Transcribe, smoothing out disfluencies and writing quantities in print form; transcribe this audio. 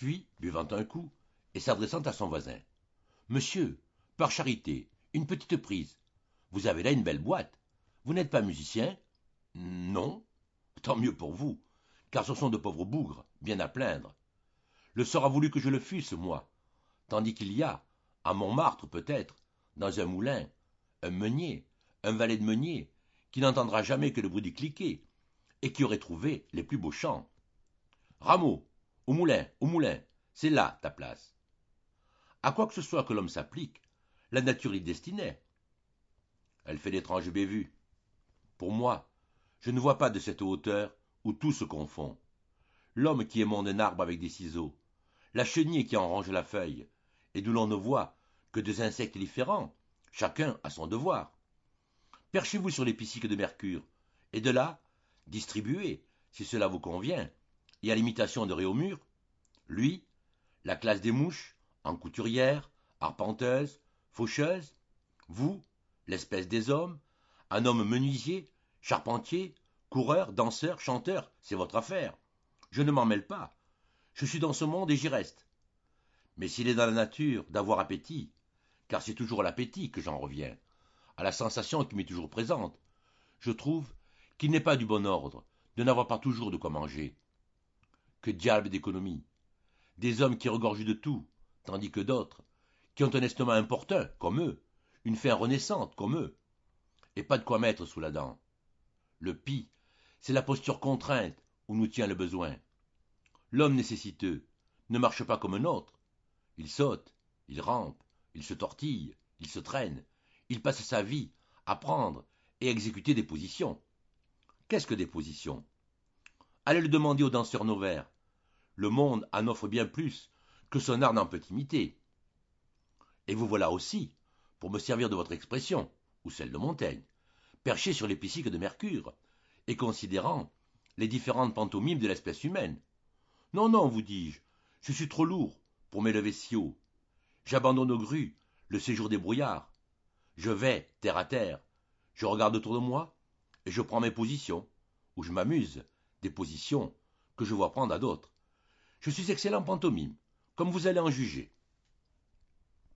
Puis, buvant un coup, et s'adressant à son voisin. Monsieur, par charité, une petite prise. Vous avez là une belle boîte. Vous n'êtes pas musicien? Non. Tant mieux pour vous, car ce sont de pauvres bougres, bien à plaindre. Le sort a voulu que je le fusse, moi, tandis qu'il y a, à Montmartre peut-être, dans un moulin, un meunier, un valet de meunier, qui n'entendra jamais que le bruit du cliquet, et qui aurait trouvé les plus beaux chants. Rameau, au moulin, c'est là ta place. À quoi que ce soit que l'homme s'applique, la nature l'y destinait. Elle fait d'étranges bévues. Pour moi, je ne vois pas de cette hauteur où tout se confond. L'homme qui émonde un arbre avec des ciseaux, la chenille qui en range la feuille, et d'où l'on ne voit que deux insectes différents, chacun à son devoir. Perchez-vous sur les pisciques de Mercure, et de là, distribuez, si cela vous convient, et à l'imitation de Réaumur, lui, la classe des mouches, en couturière, arpenteuse, faucheuse, vous, l'espèce des hommes, un homme menuisier, charpentier, coureur, danseur, chanteur, c'est votre affaire. Je ne m'en mêle pas. Je suis dans ce monde et j'y reste. Mais s'il est dans la nature d'avoir appétit, car c'est toujours à l'appétit que j'en reviens, à la sensation qui m'est toujours présente, je trouve qu'il n'est pas du bon ordre de n'avoir pas toujours de quoi manger. Que diable d'économie! Des hommes qui regorgent de tout, tandis que d'autres, qui ont un estomac importun, comme eux, une faim renaissante, comme eux, et pas de quoi mettre sous la dent. Le pis, c'est la posture contrainte où nous tient le besoin. L'homme nécessiteux ne marche pas comme un autre. Il saute, il rampe, il se tortille, il se traîne, il passe sa vie à prendre et exécuter des positions. Qu'est-ce que des positions? Allez le demander aux danseurs novaires. Le monde en offre bien plus que son art n'en peut imiter. Et vous voilà aussi, pour me servir de votre expression, ou celle de Montaigne, perché sur les pisciques de Mercure, et considérant les différentes pantomimes de l'espèce humaine. Non, non, vous dis-je, je suis trop lourd pour m'élever si haut. J'abandonne aux grues le séjour des brouillards. Je vais terre à terre, je regarde autour de moi, et je prends mes positions, ou je m'amuse, des positions que je vois prendre à d'autres. Je suis excellent en pantomime, comme vous allez en juger.